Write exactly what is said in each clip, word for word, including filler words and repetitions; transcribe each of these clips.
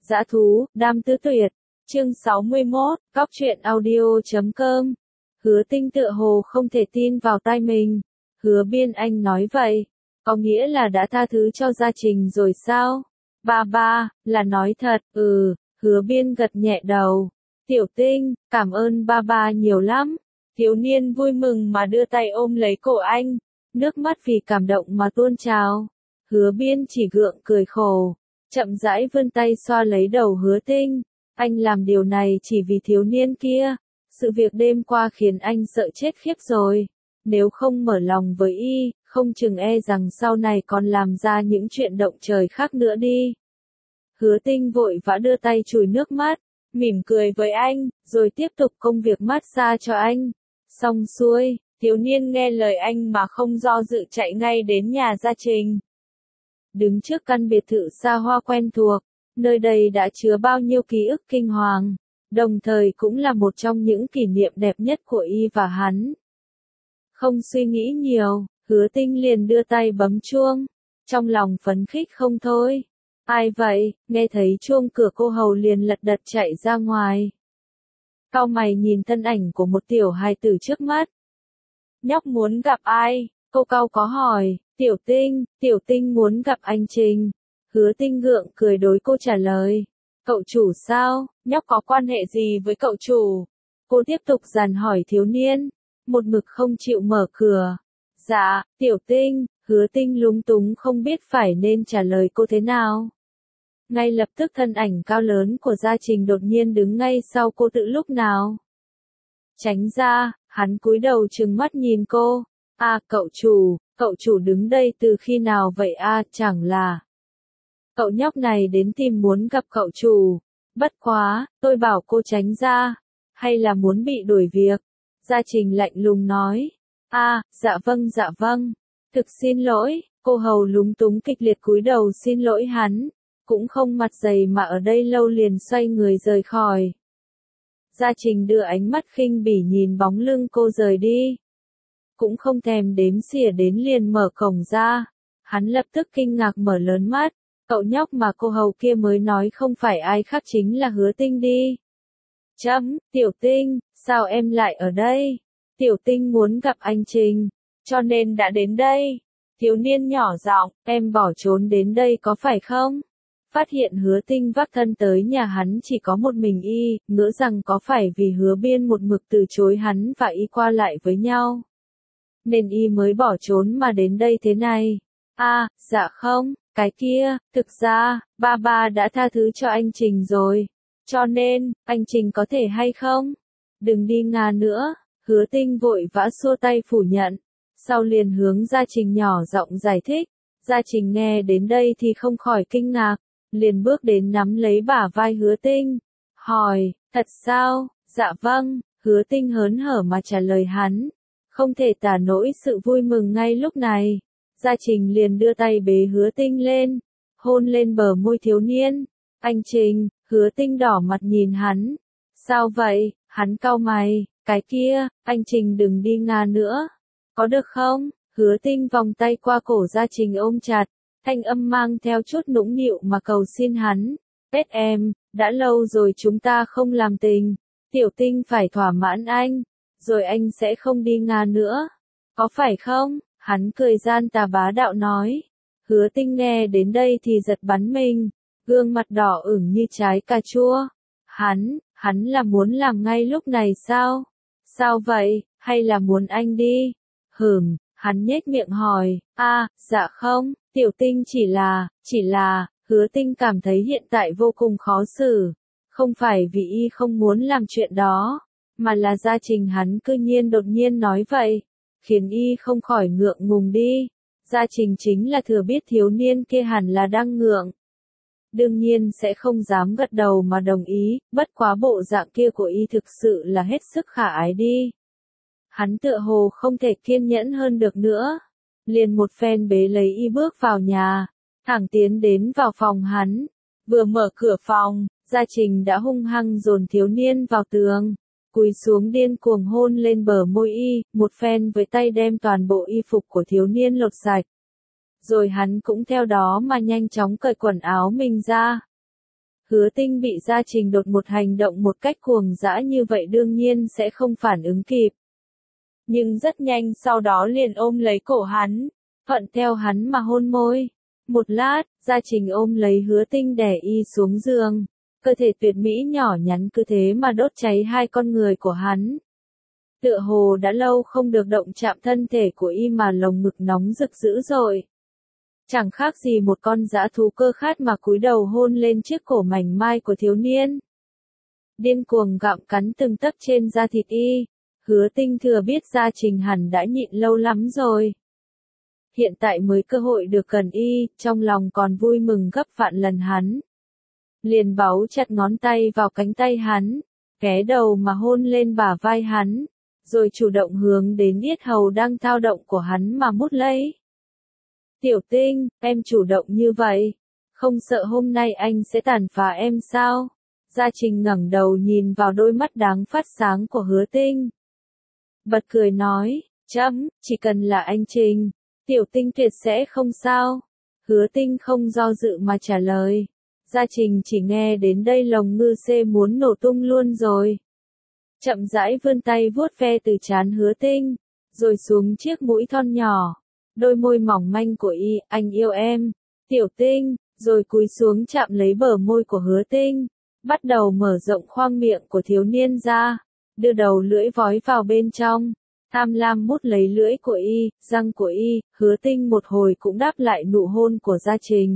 Dã thú, đam tứ tuyệt. Chương sáu mươi mốt, Cóc truyện audio chấm com. Hứa Tinh tựa hồ không thể tin vào tai mình. Hứa Biên Anh nói vậy, có nghĩa là đã tha thứ cho Gia Trình rồi sao? Ba ba, là nói thật, ừ, Hứa Biên gật nhẹ đầu. Tiểu Tinh, cảm ơn ba ba nhiều lắm. Thiếu niên vui mừng mà đưa tay ôm lấy cổ anh, nước mắt vì cảm động mà tuôn trào. Hứa Biên chỉ gượng cười khổ, chậm rãi vươn tay xoa lấy đầu Hứa Tinh. Anh làm điều này chỉ vì thiếu niên kia. Sự việc đêm qua khiến anh sợ chết khiếp rồi. Nếu không mở lòng với y, không chừng e rằng sau này còn làm ra những chuyện động trời khác nữa đi. Hứa Tinh vội vã đưa tay chùi nước mắt, mỉm cười với anh, rồi tiếp tục công việc massage cho anh. Xong xuôi, thiếu niên nghe lời anh mà không do dự chạy ngay đến nhà Gia Trình. Đứng trước căn biệt thự xa hoa quen thuộc, nơi đây đã chứa bao nhiêu ký ức kinh hoàng, đồng thời cũng là một trong những kỷ niệm đẹp nhất của y và hắn. Không suy nghĩ nhiều, Hứa Tinh liền đưa tay bấm chuông, trong lòng phấn khích không thôi. Ai vậy? Nghe thấy chuông cửa cô hầu liền lật đật chạy ra ngoài. Cau mày nhìn thân ảnh của một tiểu hài tử trước mắt. Nhóc muốn gặp ai? Cô cau có hỏi. Tiểu Tinh, Tiểu Tinh muốn gặp anh Trình. Hứa Tinh gượng cười đối cô trả lời. Cậu chủ sao? Nhóc có quan hệ gì với cậu chủ? Cô tiếp tục dằn hỏi thiếu niên, một mực không chịu mở cửa. Dạ, Tiểu Tinh. Hứa Tinh lúng túng không biết phải nên trả lời cô thế nào. Ngay lập tức thân ảnh cao lớn của Gia Trình đột nhiên đứng ngay sau cô tự lúc nào. Tránh ra, hắn cúi đầu trừng mắt nhìn cô. À, cậu chủ, cậu chủ đứng đây từ khi nào vậy à, chẳng là. Cậu nhóc này đến tìm muốn gặp cậu chủ. Bất quá, tôi bảo cô tránh ra. Hay là muốn bị đuổi việc? Gia Trình lạnh lùng nói. À, dạ vâng dạ vâng. Thực xin lỗi, cô hầu lúng túng kịch liệt cúi đầu xin lỗi hắn, cũng không mặt dày mà ở đây lâu liền xoay người rời khỏi. Gia Trình đưa ánh mắt khinh bỉ nhìn bóng lưng cô rời đi, cũng không thèm đếm xỉa đến liền mở cổng ra. Hắn lập tức kinh ngạc mở lớn mắt, cậu nhóc mà cô hầu kia mới nói không phải ai khác chính là Hứa Tinh đi. Chấm, Tiểu Tinh, sao em lại ở đây? Tiểu Tinh muốn gặp anh Trình, cho nên đã đến đây. Thiếu niên nhỏ giọng, em bỏ trốn đến đây có phải không? Phát hiện Hứa Tinh vác thân tới nhà hắn chỉ có một mình y, ngỡ rằng có phải vì Hứa Biên một mực từ chối hắn và y qua lại với nhau, nên y mới bỏ trốn mà đến đây thế này. À, dạ không, cái kia, thực ra, ba ba đã tha thứ cho anh Trình rồi. Cho nên, anh Trình có thể hay không? Đừng đi Nga nữa. Hứa Tinh vội vã xua tay phủ nhận. Sau liền hướng Gia Trình nhỏ giọng giải thích. Gia Trình nghe đến đây thì không khỏi kinh ngạc, liền bước đến nắm lấy bả vai Hứa Tinh, hỏi, thật sao? Dạ vâng. Hứa Tinh hớn hở mà trả lời hắn, không thể tả nổi sự vui mừng ngay lúc này. Gia Trình liền đưa tay bế Hứa Tinh lên, hôn lên bờ môi thiếu niên. Anh Trình. Hứa Tinh đỏ mặt nhìn hắn. Sao vậy? Hắn cau mày. Cái kia, anh Trình đừng đi Nga nữa. Có được không? Hứa Tinh vòng tay qua cổ Gia Trình ôm chặt, thanh âm mang theo chút nũng nịu mà cầu xin hắn. Pet em, đã lâu rồi chúng ta không làm tình. Tiểu Tinh phải thỏa mãn anh, rồi anh sẽ không đi Nga nữa. Có phải không? Hắn cười gian tà bá đạo nói. Hứa Tinh nghe đến đây thì giật bắn mình, gương mặt đỏ ửng như trái cà chua. Hắn, hắn là muốn làm ngay lúc này sao? Sao vậy, hay là muốn anh đi? Hửm, hắn nhếch miệng hỏi. À, dạ không, Tiểu Tinh chỉ là, chỉ là, Hứa Tinh cảm thấy hiện tại vô cùng khó xử. Không phải vì y không muốn làm chuyện đó, mà là Gia Trình hắn cư nhiên đột nhiên nói vậy, khiến y không khỏi ngượng ngùng đi. Gia Trình chính là thừa biết thiếu niên kia hẳn là đang ngượng, đương nhiên sẽ không dám gật đầu mà đồng ý, bất quá bộ dạng kia của y thực sự là hết sức khả ái đi. Hắn tựa hồ không thể kiên nhẫn hơn được nữa, liền một phen bế lấy y bước vào nhà, thẳng tiến đến vào phòng hắn. Vừa mở cửa phòng, Gia Trình đã hung hăng dồn thiếu niên vào tường, cúi xuống điên cuồng hôn lên bờ môi y, một phen với tay đem toàn bộ y phục của thiếu niên lột sạch. Rồi hắn cũng theo đó mà nhanh chóng cởi quần áo mình ra. Hứa Tinh bị Gia Trình đột một hành động một cách cuồng dã như vậy đương nhiên sẽ không phản ứng kịp. Nhưng rất nhanh sau đó liền ôm lấy cổ hắn, thuận theo hắn mà hôn môi. Một lát, Gia Trình ôm lấy Hứa Tinh đè y xuống giường, cơ thể tuyệt mỹ nhỏ nhắn cứ thế mà đốt cháy hai con người của hắn. Tựa hồ đã lâu không được động chạm thân thể của y mà lồng ngực nóng rực dữ dội. Chẳng khác gì một con dã thú cơ khát mà cúi đầu hôn lên chiếc cổ mảnh mai của thiếu niên. Điên cuồng gặm cắn từng tấc trên da thịt y, Hứa Tinh thừa biết Gia Trình hẳn đã nhịn lâu lắm rồi. Hiện tại mới cơ hội được gần y, trong lòng còn vui mừng gấp vạn lần hắn. Liền báu chặt ngón tay vào cánh tay hắn, ghé đầu mà hôn lên bả vai hắn, rồi chủ động hướng đến yết hầu đang thao động của hắn mà mút lấy. Tiểu Tinh, em chủ động như vậy, không sợ hôm nay anh sẽ tàn phá em sao? Gia Trình ngẩng đầu nhìn vào đôi mắt đáng phát sáng của Hứa Tinh. Bật cười nói, chấm, chỉ cần là anh Trình, Tiểu Tinh tuyệt sẽ không sao. Hứa Tinh không do dự mà trả lời. Gia Trình chỉ nghe đến đây lồng ngư xê muốn nổ tung luôn rồi. Chậm rãi vươn tay vuốt ve từ trán Hứa Tinh, rồi xuống chiếc mũi thon nhỏ, đôi môi mỏng manh của y, anh yêu em, Tiểu Tinh, rồi cúi xuống chạm lấy bờ môi của Hứa Tinh, bắt đầu mở rộng khoang miệng của thiếu niên ra, đưa đầu lưỡi vói vào bên trong, tham lam mút lấy lưỡi của y, răng của y. Hứa Tinh một hồi cũng đáp lại nụ hôn của Gia Trình.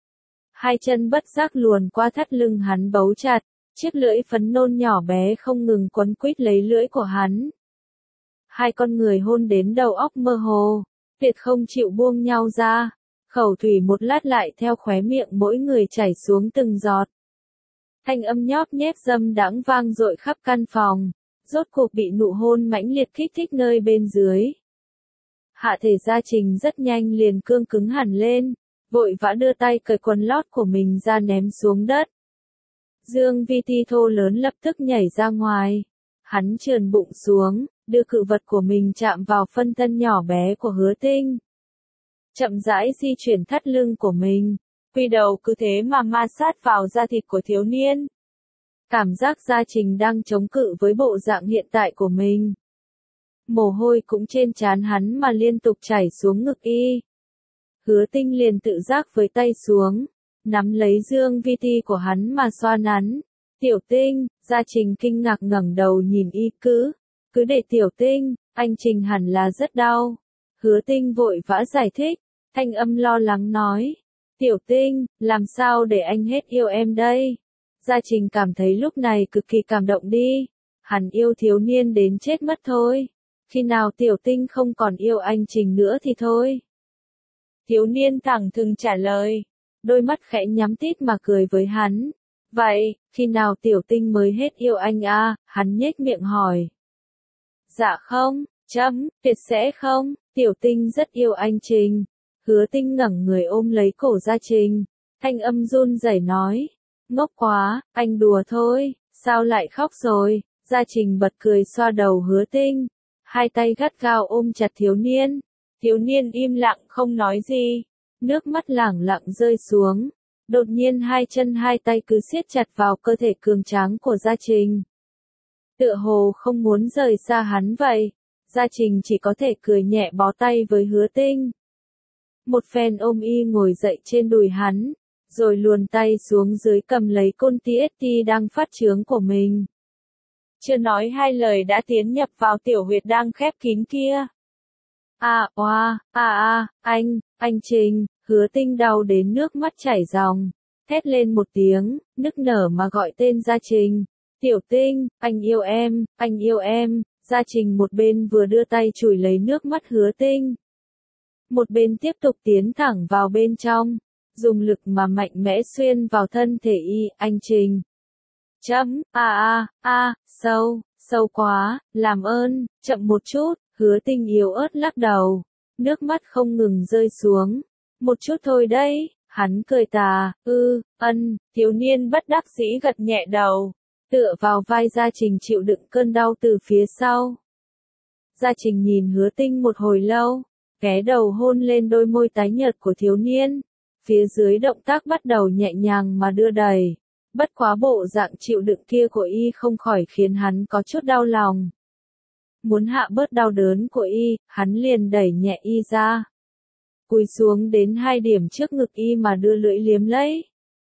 Hai chân bất giác luồn qua thắt lưng hắn bấu chặt, chiếc lưỡi phấn nôn nhỏ bé không ngừng quấn quýt lấy lưỡi của hắn. Hai con người hôn đến đầu óc mơ hồ, tuyệt không chịu buông nhau ra, khẩu thủy một lát lại theo khóe miệng mỗi người chảy xuống từng giọt. Thanh âm nhóp nhép dâm đãng vang dội khắp căn phòng, rốt cuộc bị nụ hôn mãnh liệt kích thích nơi bên dưới. Hạ thể Gia Trình rất nhanh liền cương cứng hẳn lên, vội vã đưa tay cởi quần lót của mình ra ném xuống đất. Dương Vi Ti thô lớn lập tức nhảy ra ngoài. Hắn trườn bụng xuống, đưa cự vật của mình chạm vào phân thân nhỏ bé của Hứa Tinh. Chậm rãi di chuyển thắt lưng của mình, quy đầu cứ thế mà ma sát vào da thịt của thiếu niên. Cảm giác Gia Trình đang chống cự với bộ dạng hiện tại của mình. Mồ hôi cũng trên trán hắn mà liên tục chảy xuống ngực y. Hứa Tinh liền tự giác với tay xuống, nắm lấy Dương Vi Ti của hắn mà xoa nắn. Tiểu Tinh, Gia Trình kinh ngạc ngẩng đầu nhìn y, cứ, cứ để Tiểu Tinh, anh Trình hẳn là rất đau. Hứa Tinh vội vã giải thích, thanh âm lo lắng nói. Tiểu Tinh, làm sao để anh hết yêu em đây? Gia Trình cảm thấy lúc này cực kỳ cảm động đi. Hắn yêu thiếu niên đến chết mất thôi. Khi nào Tiểu Tinh không còn yêu anh Trình nữa thì thôi. Thiếu niên thẳng thừng trả lời, đôi mắt khẽ nhắm tít mà cười với hắn. Vậy, khi nào Tiểu Tinh mới hết yêu anh à? Hắn nhếch miệng hỏi. Dạ không, chấm, tuyệt sẽ không, Tiểu Tinh rất yêu anh Trình. Hứa Tinh ngẩng người ôm lấy cổ Gia Trình, thanh âm run rẩy nói. Ngốc quá, anh đùa thôi, sao lại khóc rồi? Gia Trình bật cười xoa đầu Hứa Tinh, hai tay gắt gao ôm chặt thiếu niên. Thiếu niên im lặng không nói gì, nước mắt lẳng lặng rơi xuống. Đột nhiên hai chân hai tay cứ siết chặt vào cơ thể cường tráng của Gia Trình. Tựa hồ không muốn rời xa hắn vậy, Gia Trình chỉ có thể cười nhẹ bó tay với Hứa Tinh. Một phen ôm y ngồi dậy trên đùi hắn, rồi luồn tay xuống dưới cầm lấy côn tê ét tê đang phát trướng của mình. Chưa nói hai lời đã tiến nhập vào tiểu huyệt đang khép kín kia. À, oa, à à, anh, anh Trình, Hứa Tinh đau đến nước mắt chảy ròng, thét lên một tiếng, nức nở mà gọi tên Gia Trình. Tiểu Tinh, anh yêu em, anh yêu em. Gia Trình một bên vừa đưa tay chùi lấy nước mắt Hứa Tinh, một bên tiếp tục tiến thẳng vào bên trong, dùng lực mà mạnh mẽ xuyên vào thân thể y. Anh Trình. Chấm, a a a, sâu, sâu quá, làm ơn, chậm một chút. Hứa Tinh yếu ớt lắc đầu, nước mắt không ngừng rơi xuống. Một chút thôi đấy, hắn cười tà, ư, ân, thiếu niên bất đắc dĩ gật nhẹ đầu, tựa vào vai Gia Trình chịu đựng cơn đau từ phía sau. Gia Trình nhìn Hứa Tinh một hồi lâu, ghé đầu hôn lên đôi môi tái nhợt của thiếu niên, phía dưới động tác bắt đầu nhẹ nhàng mà đưa đẩy, Bất quá bộ dạng chịu đựng kia của y không khỏi khiến hắn có chút đau lòng. Muốn hạ bớt đau đớn của y, hắn liền đẩy nhẹ y ra. Cúi xuống đến hai điểm trước ngực y mà đưa lưỡi liếm lấy.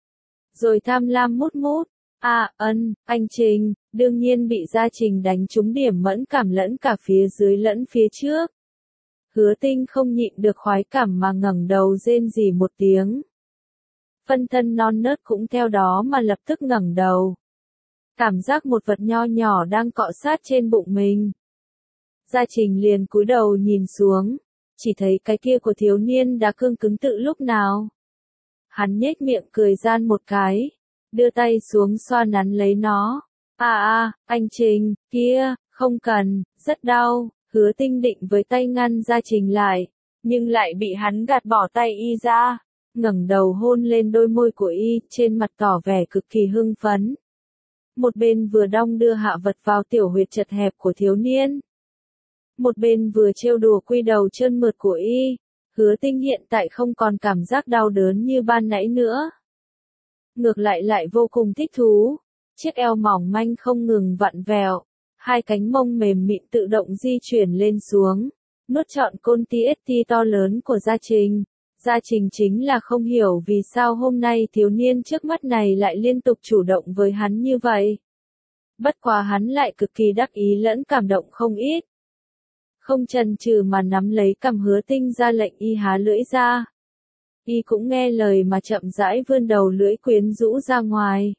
Rồi tham lam mút mút. À, ân, anh Trình, đương nhiên bị Gia Trình đánh trúng điểm mẫn cảm lẫn cả phía dưới lẫn phía trước. Hứa Tinh không nhịn được khoái cảm mà ngẩng đầu rên rỉ một tiếng. Phân thân non nớt cũng theo đó mà lập tức ngẩng đầu. Cảm giác một vật nho nhỏ đang cọ sát trên bụng mình. Gia Trình liền cúi đầu nhìn xuống, chỉ thấy cái kia của thiếu niên đã cương cứng tự lúc nào. Hắn nhếch miệng cười gian một cái, đưa tay xuống xoa nắn lấy nó. À à, anh Trình, kia, không cần, rất đau. Hứa Tinh định với tay ngăn Gia Trình lại, nhưng lại bị hắn gạt bỏ tay y ra, ngẩng đầu hôn lên đôi môi của y, trên mặt tỏ vẻ cực kỳ hưng phấn. Một bên vừa đong đưa hạ vật vào tiểu huyệt chật hẹp của thiếu niên, một bên vừa trêu đùa quy đầu trơn mượt của y. Hứa Tinh hiện tại không còn cảm giác đau đớn như ban nãy nữa. Ngược lại lại vô cùng thích thú, chiếc eo mỏng manh không ngừng vặn vẹo. Hai cánh mông mềm mịn tự động di chuyển lên xuống, nuốt trọn côn tê ét tê to lớn của Gia Trình. Gia Trình chính là không hiểu vì sao hôm nay thiếu niên trước mắt này lại liên tục chủ động với hắn như vậy. Bất quá hắn lại cực kỳ đắc ý lẫn cảm động không ít. Không chần chừ mà nắm lấy cằm Hứa Tinh ra lệnh y há lưỡi ra. Y cũng nghe lời mà chậm rãi vươn đầu lưỡi quyến rũ ra ngoài.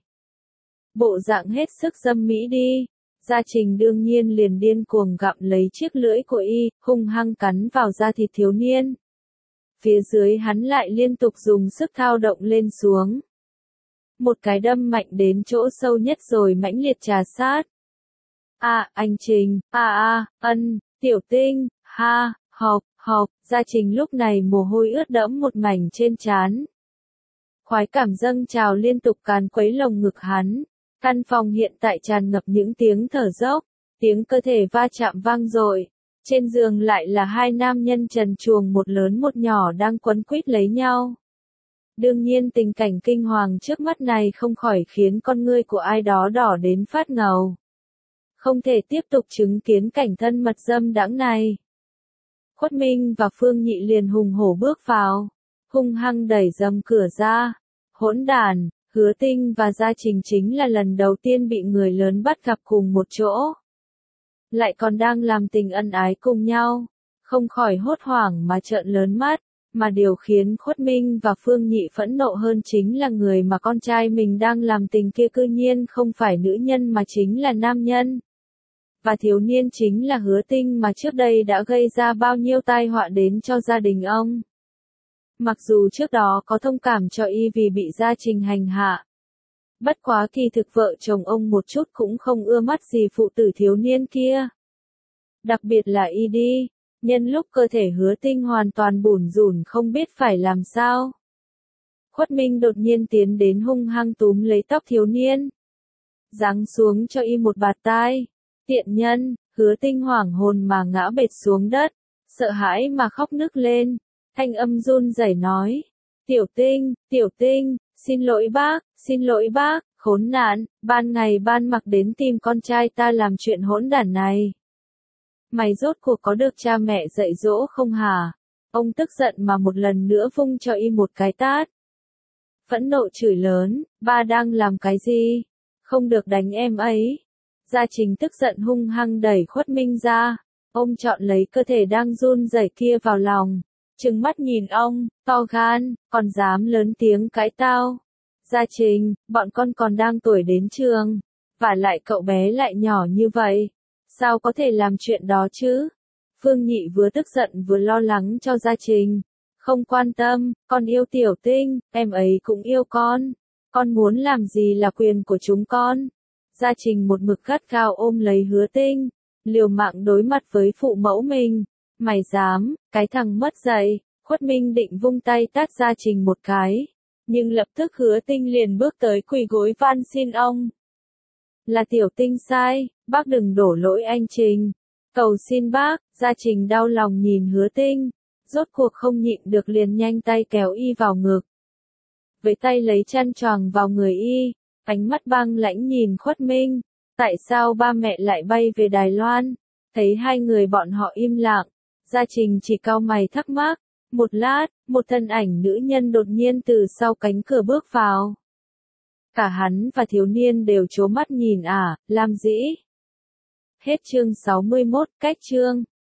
Bộ dạng hết sức dâm mỹ đi. Gia Trình đương nhiên liền điên cuồng gặm lấy chiếc lưỡi của y, hung hăng cắn vào da thịt thiếu niên. Phía dưới hắn lại liên tục dùng sức thao động lên xuống. Một cái đâm mạnh đến chỗ sâu nhất rồi mãnh liệt trà sát. À, anh Trình, à à, ân, tiểu Tinh, ha, học, học, Gia Trình lúc này mồ hôi ướt đẫm một mảnh trên trán. Khoái cảm dâng trào liên tục càn quấy lồng ngực hắn. Căn phòng hiện tại tràn ngập những tiếng thở dốc, tiếng cơ thể va chạm vang dội. Trên giường lại là hai nam nhân trần truồng một lớn một nhỏ đang quấn quýt lấy nhau. Đương nhiên tình cảnh kinh hoàng trước mắt này không khỏi khiến con ngươi của ai đó đỏ đến phát ngầu. Không thể tiếp tục chứng kiến cảnh thân mật dâm đãng này. Khuất Minh và Phương Nhị liền hùng hổ bước vào, hung hăng đẩy dầm cửa ra. Hỗn đản! Hứa Tinh và Gia Trình chính là lần đầu tiên bị người lớn bắt gặp cùng một chỗ. Lại còn đang làm tình ân ái cùng nhau. Không khỏi hốt hoảng mà trợn lớn mắt. Mà điều khiến Khuất Minh và Phương Nhị phẫn nộ hơn chính là người mà con trai mình đang làm tình kia cư nhiên không phải nữ nhân mà chính là nam nhân. Và thiếu niên chính là Hứa Tinh mà trước đây đã gây ra bao nhiêu tai họa đến cho gia đình ông. Mặc dù trước đó có thông cảm cho y vì bị Gia Trình hành hạ. Bất quá kỳ thực vợ chồng ông một chút cũng không ưa mắt gì phụ tử thiếu niên kia. Đặc biệt là y đi, nhân lúc cơ thể Hứa Tinh hoàn toàn bủn rủn không biết phải làm sao. Khuất Minh đột nhiên tiến đến hung hăng túm lấy tóc thiếu niên. Giáng xuống cho y một bạt tai. Tiện nhân, Hứa Tinh hoảng hồn mà ngã bệt xuống đất, sợ hãi mà khóc nức lên. Thanh âm run rẩy nói, tiểu Tinh, tiểu Tinh, xin lỗi bác, xin lỗi bác, khốn nạn, ban ngày ban mặc đến tìm con trai ta làm chuyện hỗn đản này. Mày rốt cuộc có được cha mẹ dạy dỗ không hả? Ông tức giận mà một lần nữa vung cho y một cái tát. Phẫn nộ chửi lớn, ba đang làm cái gì? Không được đánh em ấy. Gia Trình tức giận hung hăng đẩy Khuất Minh ra, ông chọn lấy cơ thể đang run rẩy kia vào lòng. Trừng mắt nhìn ông, to gan, còn dám lớn tiếng cãi tao. Gia Trình, bọn con còn đang tuổi đến trường, và lại cậu bé lại nhỏ như vậy, sao có thể làm chuyện đó chứ? Phương Nhị vừa tức giận vừa lo lắng cho Gia Trình. Không quan tâm, con yêu tiểu Tinh, em ấy cũng yêu con. Con muốn làm gì là quyền của chúng con. Gia Trình một mực gắt gao ôm lấy Hứa Tinh, liều mạng đối mặt với phụ mẫu mình. Mày dám, cái thằng mất dạy. Khuất Minh định vung tay tát Gia Trình một cái, nhưng lập tức Hứa Tinh liền bước tới quỳ gối van xin ông. Là tiểu Tinh sai, bác đừng đổ lỗi anh Trình. Cầu xin bác. Gia Trình đau lòng nhìn Hứa Tinh, rốt cuộc không nhịn được liền nhanh tay kéo y vào ngực. Với tay lấy chăn choàng vào người y, Ánh mắt băng lãnh nhìn Khuất Minh. Tại sao ba mẹ lại bay về Đài Loan? Thấy hai người bọn họ im lặng, Gia Trình chỉ cau mày thắc mắc. Một lát, một thân ảnh nữ nhân đột nhiên từ sau cánh cửa bước vào. Cả hắn và thiếu niên đều trố mắt nhìn ả, làm dĩ. Hết chương sáu mươi mốt, cách chương.